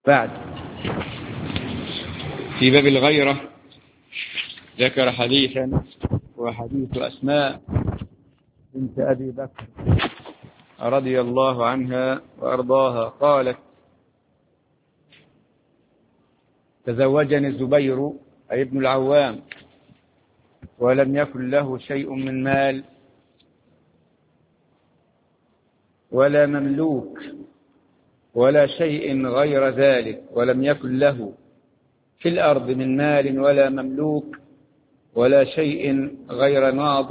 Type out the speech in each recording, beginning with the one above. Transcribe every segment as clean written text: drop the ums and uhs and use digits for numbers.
بعد في باب الغيرة ذكر حديثا وحديث أسماء بنت أبي بكر رضي الله عنها وأرضاها قالت: تزوجني الزبير أي ابن العوام ولم يكن له شيء من مال ولا مملوك ولا شيء غير ذلك، ولم يكن له في الأرض من مال ولا مملوك ولا شيء غير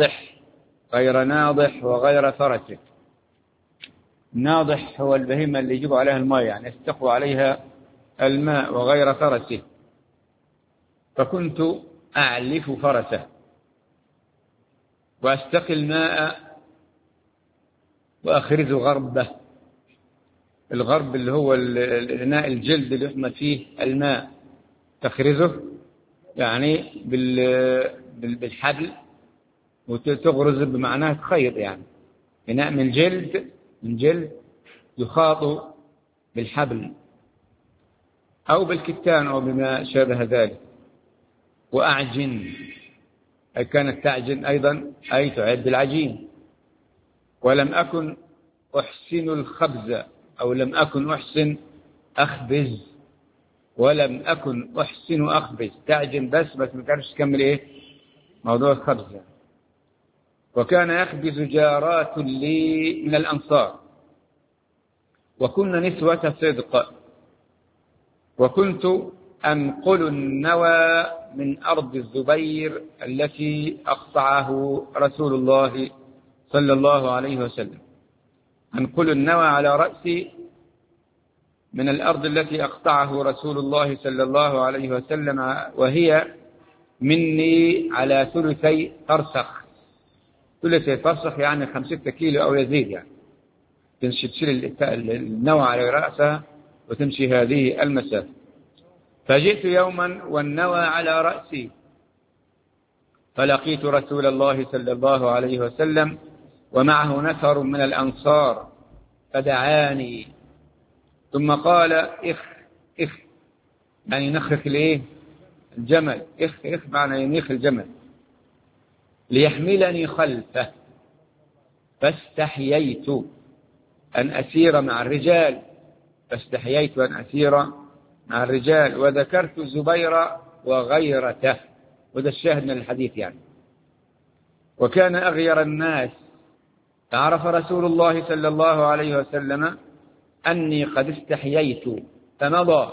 ناضح وغير فرسه. ناضح هو البهيمة اللي يجب عليها الماء، يعني يستقوى عليها الماء، وغير فرسه. فكنت أعلف فرسه وأستقي الماء وأخرز غربه. الغرب اللي هو الإناء الجلد اللي يحمل فيه الماء، تخرزه يعني بالحبل، وتغرز بمعناه تخيط، يعني إناء من جلد يخاط بالحبل أو بالكتان أو بما شابه ذلك. وأعجن، أي كانت تعجن أيضا، أي تعد العجين. ولم أكن أحسن الخبز، أو لم أكن أحسن أخبز، ولم أكن أحسن أخبز. تعجن بس ما تعرفش تكمل موضوع الخبز. وكان يخبز جارات لي من الأنصار، وكنا نسوة صدق. وكنت أنقل النوى من أرض الزبير التي أقطعه رسول الله صلى الله عليه وسلم. أنقل النوى على رأسي من الأرض التي أقطعه رسول الله صلى الله عليه وسلم، وهي مني على ثلثي فرسخ. ثلثي فرسخ يعني 5-6 كيلو أو يزيد، يعني تشيل النوى على رأسها وتمشي هذه المسافة. فجئت يوما والنوى على رأسي، فلقيت رسول الله صلى الله عليه وسلم ومعه نفر من الأنصار، فدعاني ثم قال: إخ يعني نخخ الجمل. إخ معنى ينيخ الجمل، ليحملني خلفه. فاستحييت أن أسير مع الرجال وذكرت الزبير وغيرته، وده الشاهد من الحديث يعني. وكان أغير الناس، فعرف رسول الله صلى الله عليه وسلم أني قد استحييت فمضى.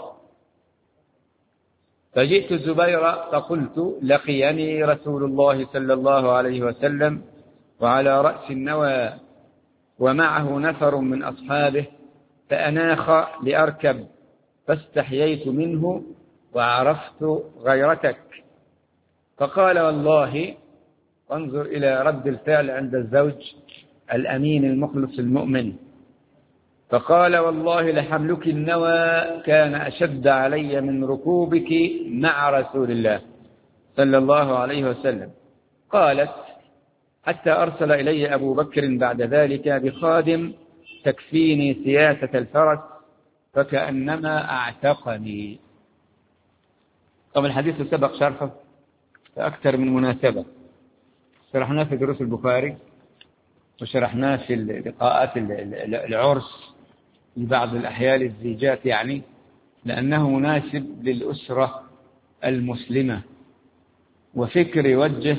فجئت الزبير فقلت: لقيني رسول الله صلى الله عليه وسلم وعلى رأس النوى ومعه نفر من أصحابه، فأناخ لأركب، فاستحييت منه وعرفت غيرتك. فقال: والله، وانظر إلى رد الفعل عند الزوج الأمين المخلص المؤمن. فقال: والله لحملك النوى كان أشد علي من ركوبك مع رسول الله صلى الله عليه وسلم. قالت: حتى أرسل إلي أبو بكر بعد ذلك بخادم تكفيني سياسة الفرس، فكأنما أعتقني. طبعا الحديث سبق شرحه فأكثر من مناسبة، شرحناه في دروس البخاري وشرحناه في لقاءات العرس لبعض الأحياء الزيجات، يعني لأنه مناسب للأسرة المسلمة، وفكر يوجه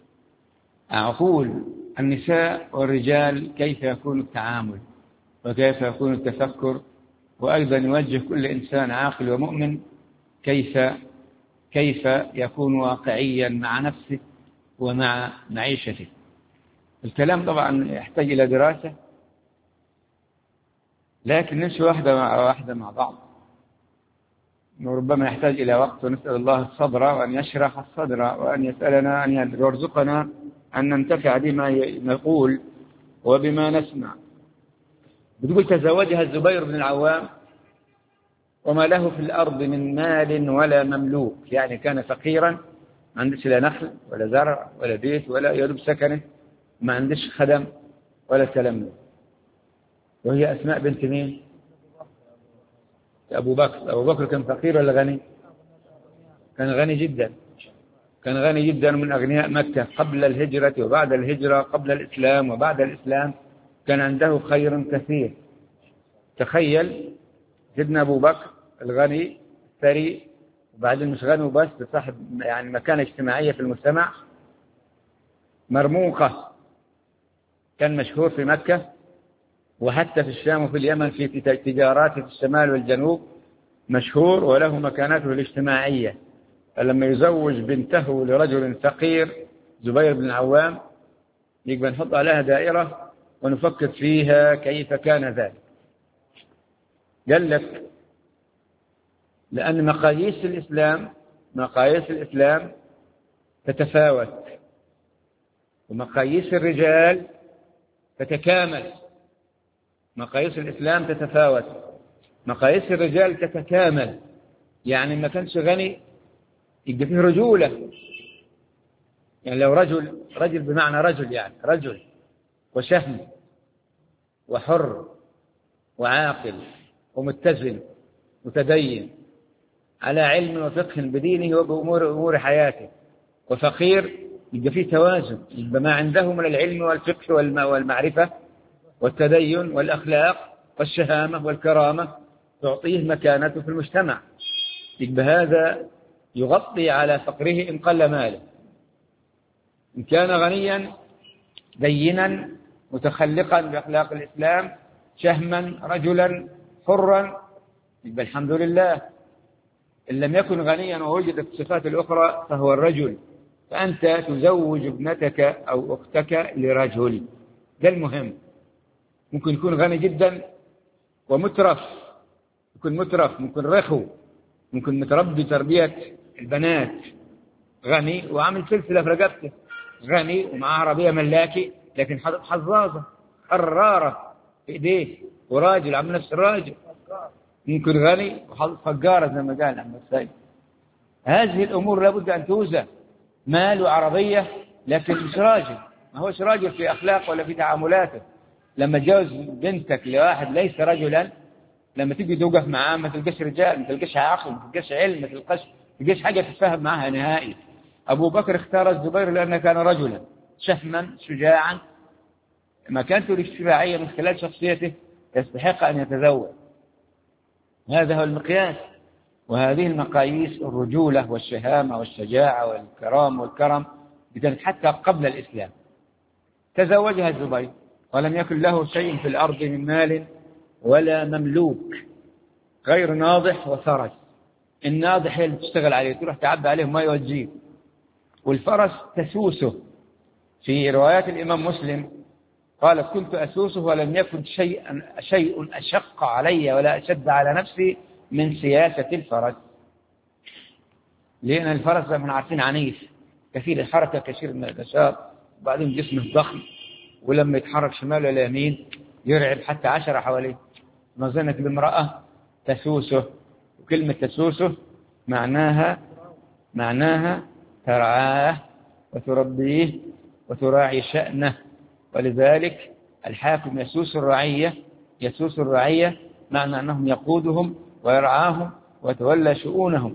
عقول النساء والرجال كيف يكون التعامل وكيف يكون التفكر، وأيضا يوجه كل إنسان عاقل ومؤمن كيف يكون واقعيا مع نفسه ومع معيشته. الكلام طبعا يحتاج إلى دراسة، لكن نمشي واحدة مع بعض، وربما يحتاج إلى وقت. ونسأل الله الصبر وأن يشرح الصدر، وأن يسألنا أن يرزقنا أن ننتفع بما نقول وبما نسمع. بتقول: تزوجها الزبير بن العوام وما له في الأرض من مال ولا مملوك، يعني كان فقيرا، ما عندش لا نخل ولا زرع ولا بيت ولا يدب سكنه، ما عندش خدم ولا كلام. وهي أسماء بنت مين؟ أبو بكر كان فقير ولا غني؟ كان غني جدا، كان غني جدا من أغنياء مكة قبل الهجرة وبعد الهجرة، قبل الإسلام وبعد الإسلام كان عنده خير كثير. تخيل سيدنا أبو بكر الغني الثري، وبعدين مش غني وبس، صاحب يعني مكانة اجتماعية في المجتمع مرموقة، كان مشهور في مكة وحتى في الشام وفي اليمن في تجاراته في الشمال والجنوب مشهور وله مكانته الاجتماعية. فلما يزوج بنته لرجل فقير زبير بن العوام يقبل نحط عليها دائرة ونفكر فيها كيف كان ذلك. قال لك لأن مقاييس الإسلام تتفاوت ومقاييس الرجال تتكامل. مقاييس الإسلام تتفاوت، مقاييس الرجال تتكامل. يعني ما كانش غني يبقى فيه رجولة، يعني لو رجل بمعنى رجل، يعني رجل وشهم وحر وعاقل ومتزن متدين على علم وفقه بدينه وبأمور حياته، وفقير يبقى فيه توازن، يبقى ما عنده من العلم والفقه والمعرفة والتدين والأخلاق والشهامة والكرامة تعطيه مكانته في المجتمع، يبقى هذا يغطي على فقره إن قل ماله. إن كان غنيا دينا متخلقا بأخلاق الإسلام شهما رجلا حرا يبقى الحمد لله. إن لم يكن غنيا ووجدت الصفات الأخرى فهو الرجل، فأنت تزوج ابنتك أو أختك لرجل، ده المهم. ممكن يكون غني جدا ومترف، ممكن رخو، ممكن متربي تربية البنات، غني وعامل سلسلة في رقبته، غني ومعاه عربية ملاكي لكن حاطط حظاظة قرارة في ايديه، وراجل عامل نفس الراجل، ممكن غني وحاطط فقارة زي ما قال عم السيد. هذه الأمور لابد أن توزن. مال وعربية لكن مش راجل، ما هوش راجل في أخلاق ولا في تعاملاته. لما تجوز بنتك لواحد ليس رجلا، لما تيجي توقف معاه ما تلقاش رجال، ما تلقاش عقل، ما تلقاش علم، ما تلقاش حاجة تتفاهم معها نهائي. أبو بكر اختار الزبير لأنه كان رجلا شهما شجاعا، مكانته الاجتماعية من خلال شخصيته يستحق أن يتزوج. هذا هو المقياس، وهذه المقاييس الرجولة والشهامة والشجاعة والكرام والكرم كانت حتى قبل الإسلام. تزوجها الزبير ولم يكن له شيء في الأرض من مال ولا مملوك غير ناضح وفرس. الناضح هي اللي تشتغل عليه، تروح تعبى عليه ما يوجيه، والفرس تسوسه. في روايات الإمام مسلم قال كنت أسوسه ولم يكن شيء أشق علي ولا أشد على نفسي من سياسة الفرس. لأن الفرس زي ما عارفين عنيف كثير الحركة، كثير من النشاط، وبعدين جسمه ضخم، ولما يتحرك شمال ولا يمين يرعب حتى 10 حواليه. نظنت بامرأة تسوسه، وكلمة تسوسه معناها ترعاه وتربيه وتراعي شأنه. ولذلك الحاكم يسوس الرعية معنى أنهم يقودهم ويرعاهم ويتولى شؤونهم.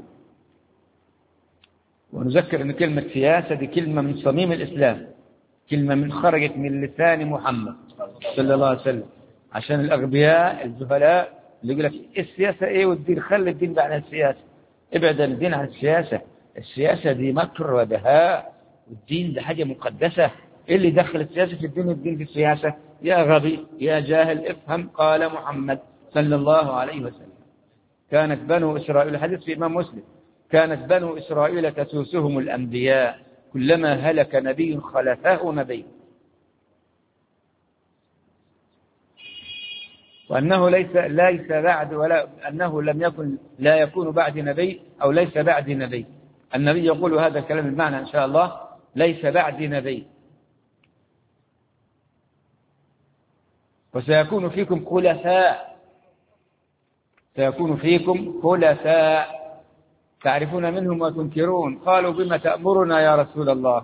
ونذكر أن كلمة سياسة دي كلمة من صميم الإسلام، كلمة من خرجت من لسان محمد صلى الله عليه وسلم، عشان الأغبياء الجهلاء اللي يقول لك السياسة إيه والدين، خلي الدين بعد السياسة، ابعد الدين عن السياسة. السياسة دي مكر ودهاء، والدين ده حاجة مقدسة. إيه اللي دخل السياسة في الدين والدين في السياسة؟ يا غبي يا جاهل افهم. قال محمد صلى الله عليه وسلم كانت بنو إسرائيل، حديث في إمام مسلم، كانت بنو إسرائيل تسوسهم الأنبياء كلما هلك نبي خلفه نبي، وأنه ليس بعد، ولا أنه لم يكن لا يكون بعد نبي أو ليس بعد نبي. النبي يقول هذا الكلام المعنى إن شاء الله، ليس بعد نبي. وسيكون فيكم خلفاء تعرفون منهم وتنكرون. قالوا بما تأمرنا يا رسول الله؟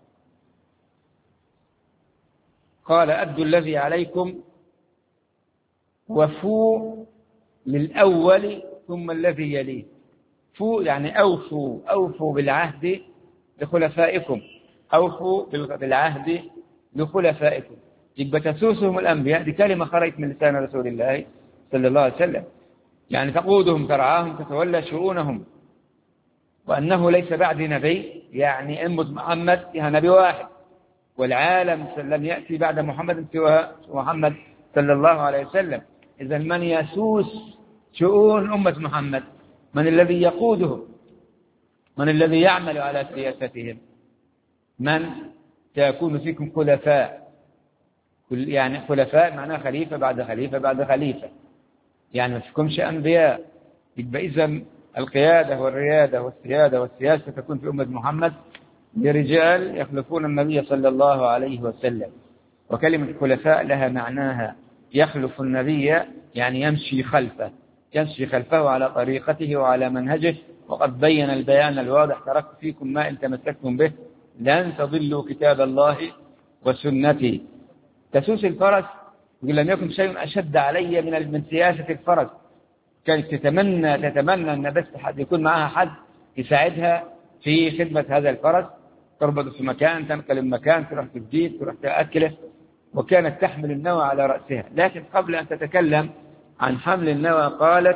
قال أدوا الذي عليكم وفوا للأول ثم الذي يليه. يعني أوفوا بالعهد لخلفائكم، أوفوا بالعهد لخلفائكم. يبقى تسوسهم الأنبياء، دي كلمة خرجت من لسان رسول الله صلى الله عليه وسلم، يعني تقودهم ترعاهم تتولى شؤونهم، وأنه ليس بعد نبي، يعني أمة محمد فيها نبي واحد، والعالم لم يأتي بعد محمد سوى محمد صلى الله عليه وسلم. إذا من يسوس شؤون أمة محمد؟ من الذي يقودهم؟ من الذي يعمل على سياستهم؟ من سيكون فيكم خلفاء؟ يعني خلفاء معناه خليفة بعد خليفة بعد خليفة، يعني ما فيكمش أنبياء. يبقى إذن القيادة والريادة والسيادة والسياسة تكون في أمة محمد لرجال يخلفون النبي صلى الله عليه وسلم. وكلمة خلفاء لها معناها يخلف النبي، يعني يمشي خلفه على طريقته وعلى منهجه. وقد بين البيان الواضح: تركت فيكم ما إن تمسكتم به لن تضلوا كتاب الله وسنتي. تسوس الفرس يقول: لم يكن شيء أشد علي من سياسة الفرس. كانت تتمنى أن بس حد يكون معها حد يساعدها في خدمة هذا الفرس، تربط في مكان، تنقل من مكان، تروح تجديد، تروح تأكله، وكانت تحمل النوى على رأسها. لكن قبل أن تتكلم عن حمل النوى قالت: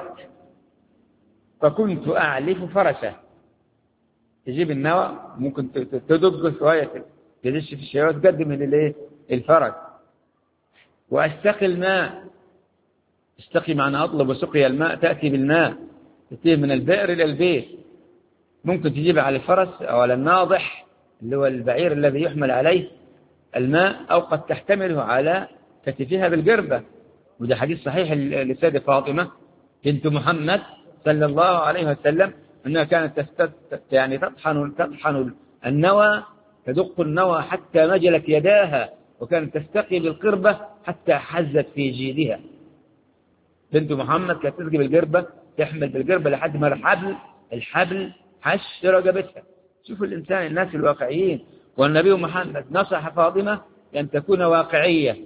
فكنت أعلف فرسه. تجيب النوى، ممكن تدق شوية، تدش في الشيء وتقدم الفرس. وأستقي الماء، استقي معنى أطلب، وسقي الماء تأتي بالماء، تأتيه من البئر إلى البيت. ممكن تجيبها على الفرس أو على الناضح اللي هو البعير الذي يحمل عليه الماء، أو قد تحتمله على كتفها بالقربة. وده حديث صحيح للسيدة فاطمة بنت محمد صلى الله عليه وسلم، أنها كانت يعني تطحن النوى، تدق النوى حتى مجلت يداها، وكانت تستقي بالقربة حتى حزت في جيدها. بنت محمد كانت تسقي بالقربة، تحمل بالقربة لحد ما الحبل حش رقبتها. شوفوا الناس الواقعيين. والنبي محمد نصح فاطمة أن تكون واقعية.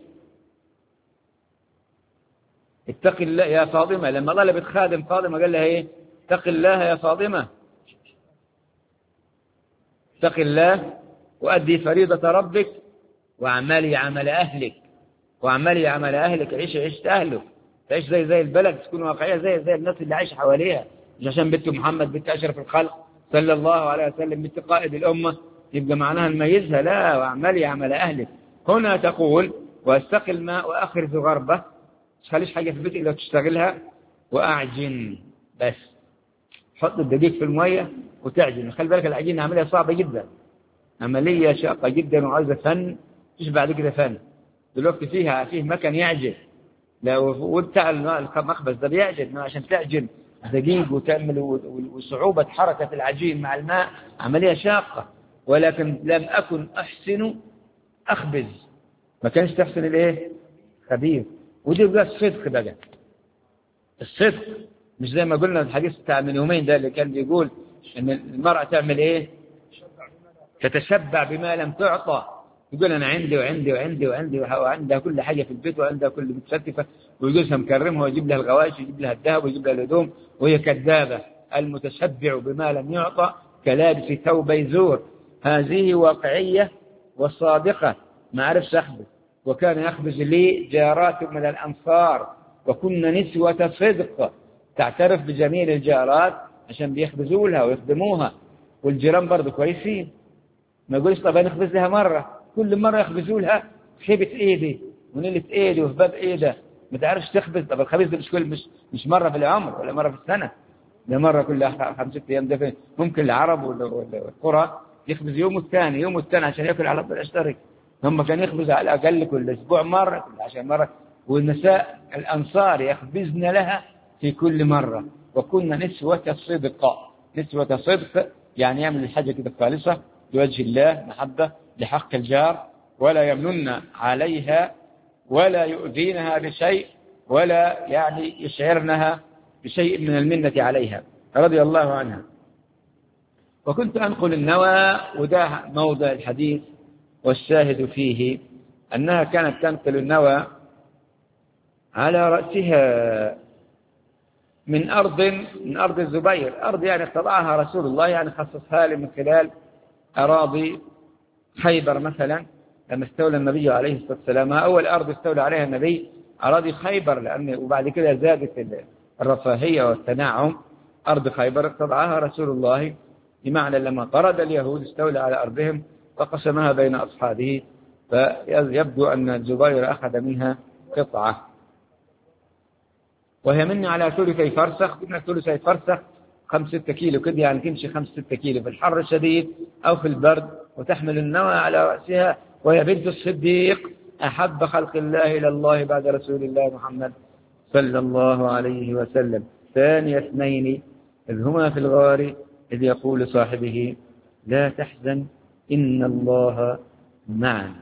اتق الله يا فاطمة، لما طلبت خادم فاطمة قال لها ايه؟ اتق الله يا فاطمة، اتق الله وأدي فريضة ربك واعملي عمل أهلك، عيش أهلك، تعيش زي البلد، تكون واقعية زي الناس اللي عايش حواليها، مش عشان بنت محمد بنت أشرف الخلق صلى الله عليه وسلم بنت قائد الأمة يبقى معناها نميزها، لا، واعملي عمل أهلك. هنا تقول: واستقي الماء وأخرج غربة، مش خليش حاجة في البيت إلا تشتغلها، وأعجن، بس حط الدقيق في المية وتعجن. خلي بالك العجين عملية صعبة جدا، عملية شاقة جدا وعايزة فن، مش بعد كده فن. دلوقتي فيه مكان يعجن، لو وبتاع المخبز ده بيعجن، عشان تعجن دقيق وتعمل، وصعوبة حركة العجين مع الماء عملية شاقة. ولكن لم أكن أحسن أخبز، ما كانش تحسن خبيث. ودي بقى الصدق، بقى الصدق، مش زي ما قلنا الحديث بتاع من يومين ده اللي كان بيقول ان المرأة تعمل تتشبع بما لم تعطى. يقول انا عندي وعندي وعندي وعندي وعندها كل حاجة في البيت، وعندها كل متفتفة، ويجوزها مكرمها ويجيب لها الغوايش ويجيب لها الذهب ويجيب لها الهدوم، وهي كذابة. المتشبع بما لم يعطى كلابس ثوبي زور. هذه واقعية وصادقة، ما عرفش أخبز. وكان يخبز لي جارات من الأنصار، وكنا نسوة صدق، تعترف بجميل الجارات عشان بيخبزوا لها ويخدموها. والجيران برضو كويسين، ما يقولش طب نخبز لها مرة، كل مرة يخبزوا لها خيبة ايدي ونيلة ايدي وهباب ايده، ما تعرفش تخبز. طب الخبيز ده مش مرة في العمر ولا مرة في السنة، ده مرة كل 5-6 أيام. ده ممكن العرب والقرى يخبز يوم والثاني عشان يأكل على طول يشترك. هم كان يخبز على الأقل كل أسبوع مرة، كل 10 مرة. والنساء الأنصار يخبزن لها في كل مرة. وكنا نسوة صدق، يعني يعمل الحاجة كده خالصة لوجه الله، محبة لحق الجار، ولا يمنن عليها ولا يؤذينها بشيء، ولا يعني يشعرنها بشيء من المنة عليها، رضي الله عنها. وكنت أنقل النوى، وده موضع الحديث والشاهد فيه أنها كانت تنقل النوى على رأسها، من أرض الزبير، أرض يعني اقتطعها رسول الله، يعني خصصها لي من خلال أراضي خيبر مثلا. لما استولى النبي عليه الصلاة والسلام، أول أرض استولى عليها النبي أراضي خيبر، وبعد كده زادت الرفاهية والتنعم. أرض خيبر اقتطعها رسول الله، بمعنى لما طرد اليهود استولى على أرضهم وقسمها بين أصحابه، فيبدو أن الزبير أخذ منها قطعة، وهي مني على ثلثي فرسخ. قلنا ثلثي فرسخ 5-6 كيلو كده، يعني تمشي 5-6 كيلو في الحر الشديد أو في البرد، وتحمل النوى على رأسها، وهي بنت الصديق أحب خلق الله إلى الله بعد رسول الله محمد صلى الله عليه وسلم. ثاني اثنين إذ هما في الغار إذ يقول صاحبه لا تحزن إن الله معنا.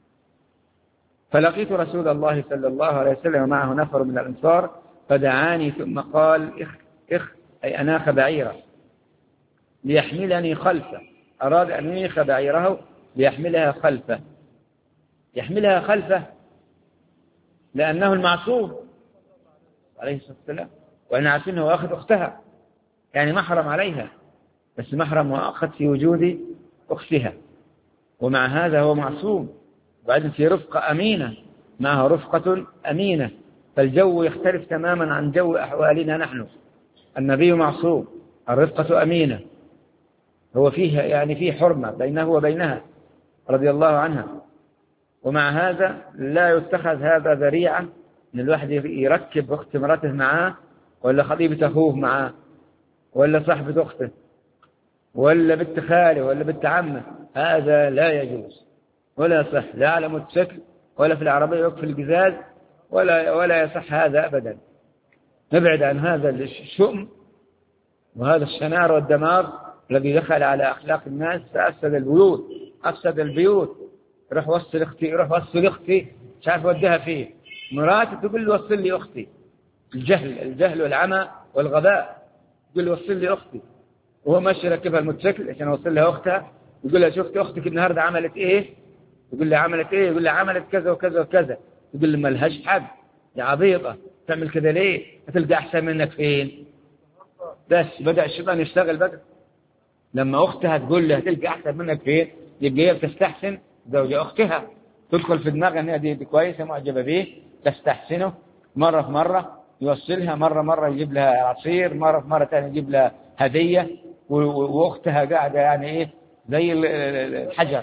فلقيت رسول الله صلى الله عليه وسلم معه نفر من الأنصار، فدعاني ثم قال أي أناخ بعيره ليحملني خلفه. أراد أن ينيخ بعيره ليحملها خلفه. يحملها خلفه لأنه المعصوم عليه الصلاة والسلام، وأن عارفينه واخذ أختها، يعني محرم عليها، بس محرم مؤقت في وجود أختها، ومع هذا هو معصوم. وبعدين في رفقة أمينة، معها رفقة أمينة، فالجو يختلف تماما عن جو أحوالنا نحن. النبي معصوم، الرفقة أمينة، هو فيها يعني فيه حرمة بينه وبينها رضي الله عنها. ومع هذا لا يتخذ هذا ذريعة ان الواحد يركب أخت امرأته معاه، ولا خطيبة أخوه معاه، ولا صاحبة أخته، ولا بنت خاله، ولا بنت عمه. هذا لا يجوز ولا صح، لا على موتوسيكل ولا في العربية يوقف القزاز، ولا يصح هذا أبدا. نبعد عن هذا الشؤم وهذا الشنار والدمار الذي دخل على أخلاق الناس، فأفسد البيوت، أفسد البيوت. روح وصل أختي، مش عارف وديها فيه، مراتي تقول له وصل لي أختي. الجهل والعمى والغباء، تقول له وصل لي أختي، وهو ماشي راكبها الموتوسيكل عشان يوصل لها أختها، يقول لها شفت أختك النهاردة عملت إيه؟ يقول لها عملت إيه؟ يقول لها عملت كذا وكذا وكذا. يقول لها ملهاش حق يا عبيطة، تعمل كذا ليه؟ هتلقى أحسن منك فين؟ بس بدأ الشيطان يشتغل بقى. لما أختها تقول له هتلقى أحسن منك فين، يبقى هي بتستحسن زوجة أختها، تدخل في دماغها أنها دي كويسة معجبة به، تستحسنه. مرة في مرة يوصلها، مرة يجيب لها عصير، مرة في مرة ثانية يجيب لها هدية، وأختها قاعدة يعني إيه زي الحجر،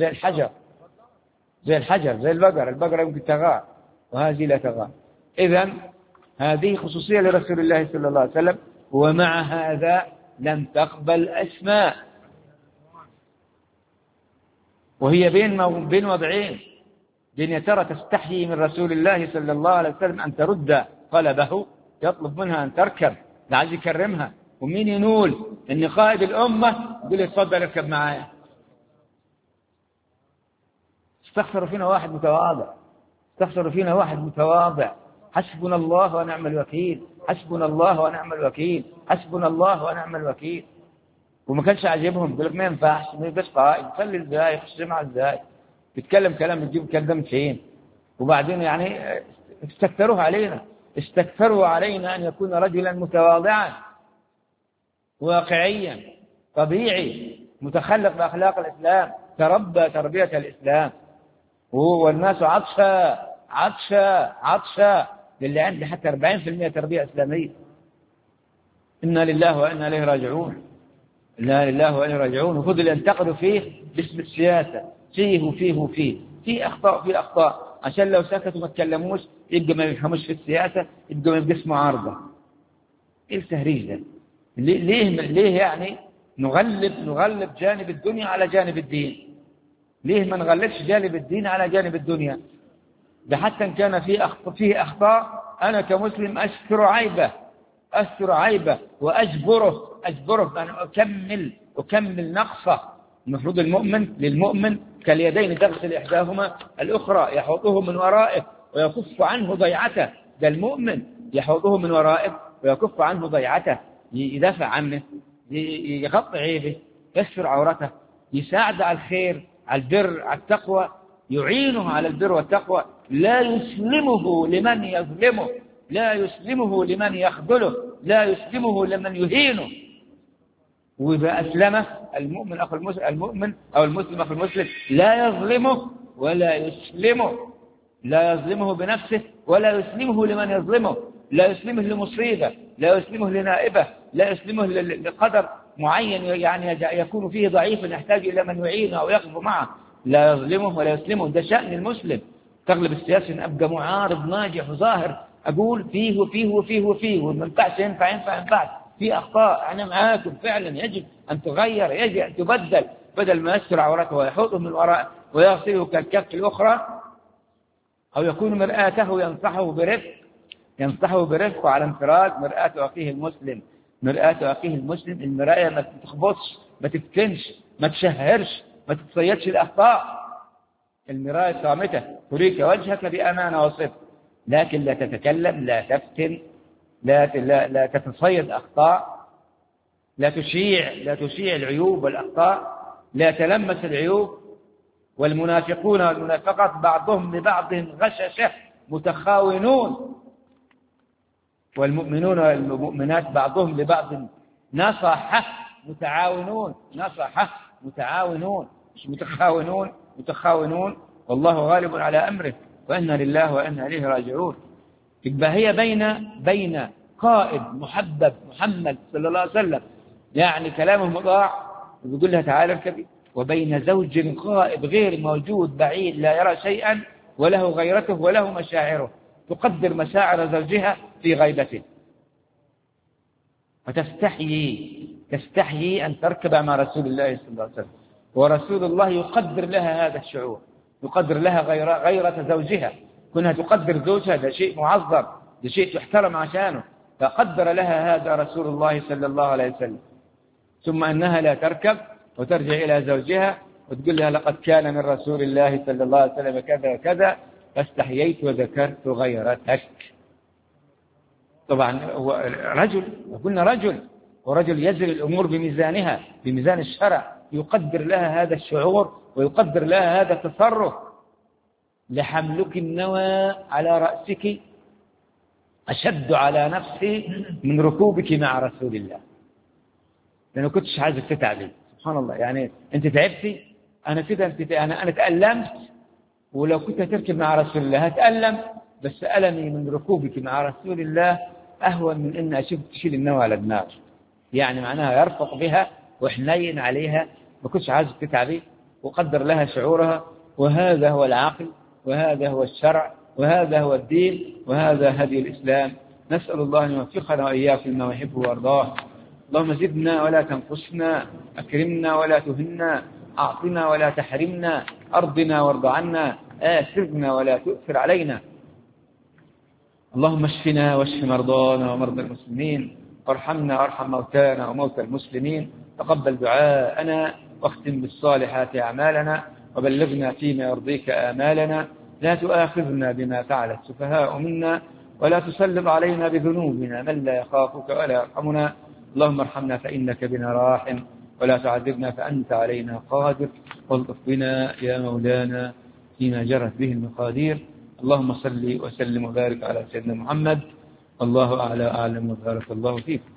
زي البقرة يمكن تغار، وهذه لا تغار. إذن هذه خصوصية لرسول الله صلى الله عليه وسلم، ومع هذا لم تقبل أسماء، وهي بين وضعين، بين ترى تستحيي من رسول الله صلى الله عليه وسلم أن ترد قلبه، يطلب منها أن تركب لعل يكرمها، ومين ينول أن قائد الأمة يقول اتفضل اركب معايا. استخسروا فينا واحد متواضع، حسبنا الله ونعم الوكيل، حسبنا الله ونعم الوكيل، حسبنا الله ونعم الوكيل. وما كانش عاجبهم، يقول لك ما ينفعش، ما يبقاش قائد، يصلي ازاي، يخش جماعه ازاي، يتكلم كلام تجيب كلام فين. وبعدين يعني استكثروا علينا أن يكون رجلا متواضعا واقعيا طبيعي متخلق بأخلاق الإسلام، تربى تربية الإسلام. والناس عطشة للي عنده حتى 40% تربية إسلامية. إنا لله وإنا إليه راجعون، إنا لله وإنا راجعون. وفضل ينتقدوا فيه باسم السياسة، في أخطاء عشان لو سكتوا ما تكلموش يبقى ما يفهموش في السياسة، يبقى ما يبقى اسمه عارضة. إيه التهريج ده؟ ليه يعني نغلب جانب الدنيا على جانب الدين؟ ليه ما نغلبش جانب الدين على جانب الدنيا؟ ده حتى إن كان فيه أخطاء أنا كمسلم أستر عيبه وأجبره أن أكمل نقصه. المفروض للمؤمن كاليدين تغسل إحداهما الأخرى، يحوطه من ورائه ويكف عنه ضيعته. ده المؤمن يحوطه من ورائه ويكف عنه ضيعته، يدافع عنه، يغطي عيبه، يستر عورته، يساعد على الخير، على البر، على التقوى، يعينه على البر والتقوى، لا يسلمه لمن يظلمه، لا يسلمه لمن يخذله. لا يسلمه لمن يهينه. وإذا أسلمه المؤمن أخو المسلم، المؤمن أو المسلم أخو المسلم لا يظلمه ولا يسلمه، لا يظلمه بنفسه ولا يسلمه لمن يظلمه، لا يسلمه لمصيبة، لا يسلمه لنائبة، لا يسلمه لقدر معين يعني يكون فيه ضعيفا يحتاج إلى من يعينه أو يقف معه، لا يظلمه ولا يسلمه. ده شأن المسلم. تغلب السياسة أن أبقى معارض ناجح وظاهر، أقول فيه وفيه وفيه وفيه، وما ينفعش ينفع في أخطاء، أنا معاكم فعلا، يجب أن تغير، يجب أن تبدل، بدل ما يستر عورته ويحوطه من وراء ويغسله كالكف الأخرى، أو يكون مرآته ينصحه برفق وعلى انفراد. مرآة أخيه المسلم، مرآة أخيه المسلم، المراية ما تخبطش، ما تفتنش، ما تشهرش، ما تتصيدش الأخطاء. المراية صامتة تريك وجهك بأمانة وصدق، لكن لا تتكلم، لا تفتن، لا تتصيد أخطاء، لا تشيع العيوب والأخطاء، لا تلمس العيوب. والمنافقون والمنافقات بعضهم لبعض غششة متخاونون، والمؤمنون والمؤمنات بعضهم لبعض نصحة متعاونون، مش متخاونون. والله غالب على أمره وإنا لله وإنا إليه راجعون. يبقى هي بين قائد محبب محمد صلى الله عليه وسلم، يعني كلامه مطاع ويقول لها تعالى اركبي، وبين زوج غائب غير موجود بعيد لا يرى شيئا وله غيرته وله مشاعره، تقدر مشاعر زوجها في غيبته، وتستحيي أن تركب مع رسول الله صلى الله عليه وسلم، ورسول الله يقدر لها هذا الشعور، يقدر لها غيرة زوجها، كونها تقدر زوجها، ده شيء معظم، ده شيء تحترم عشانه، فقدر لها هذا رسول الله صلى الله عليه وسلم. ثم أنها لا تركب وترجع إلى زوجها وتقول لها لقد كان من رسول الله صلى الله عليه وسلم كذا وكذا فاستحييت وذكرت غيرتك. طبعا هو رجل، قلنا ورجل يزن الأمور بميزانها، بميزان الشرع، يقدر لها هذا الشعور ويقدر لها هذا التصرف. لحملك النوى على رأسك أشد على نفسي من ركوبك مع رسول الله، لأنه كنتش عايزك تتعبي. سبحان الله، يعني أنت تعبتي، أنا كده أنا تألمت، ولو كنت تركب مع رسول الله هتألم، بس ألمي من ركوبك مع رسول الله أهون من أن أشوف تشيل النوى على دماغ، يعني معناها يرفق بها وحنين عليها، ما كنتش عايزك تتعبي، وقدر لها شعورها. وهذا هو العقل، وهذا هو الشرع، وهذا هو الدين، وهذا هدي الإسلام. نسأل الله أن يوفقنا وإياكم ما يحب ويرضاه. اللهم زدنا ولا تنقصنا، أكرمنا ولا تهنا، أعطنا ولا تحرمنا، أرضنا وارض عنا، آثرنا ولا تؤثر علينا. اللهم اشفنا واشف مرضانا ومرضى المسلمين، وارحمنا وارحم موتانا وموتى المسلمين. تقبل دعاءنا واختم بالصالحات أعمالنا، وبلغنا فيما يرضيك آمالنا. لا تؤاخذنا بما فعل السفهاء منا، ولا تسلط علينا بذنوبنا من لا يخافك ولا يرحمنا. اللهم ارحمنا فإنك بنا راحم، ولا تعذبنا فأنت علينا قادر، والطف بنا يا مولانا فيما جرت به المقادير. اللهم صل وسلم وبارك على سيدنا محمد. الله أعلى أعلم، وبارك الله فيك.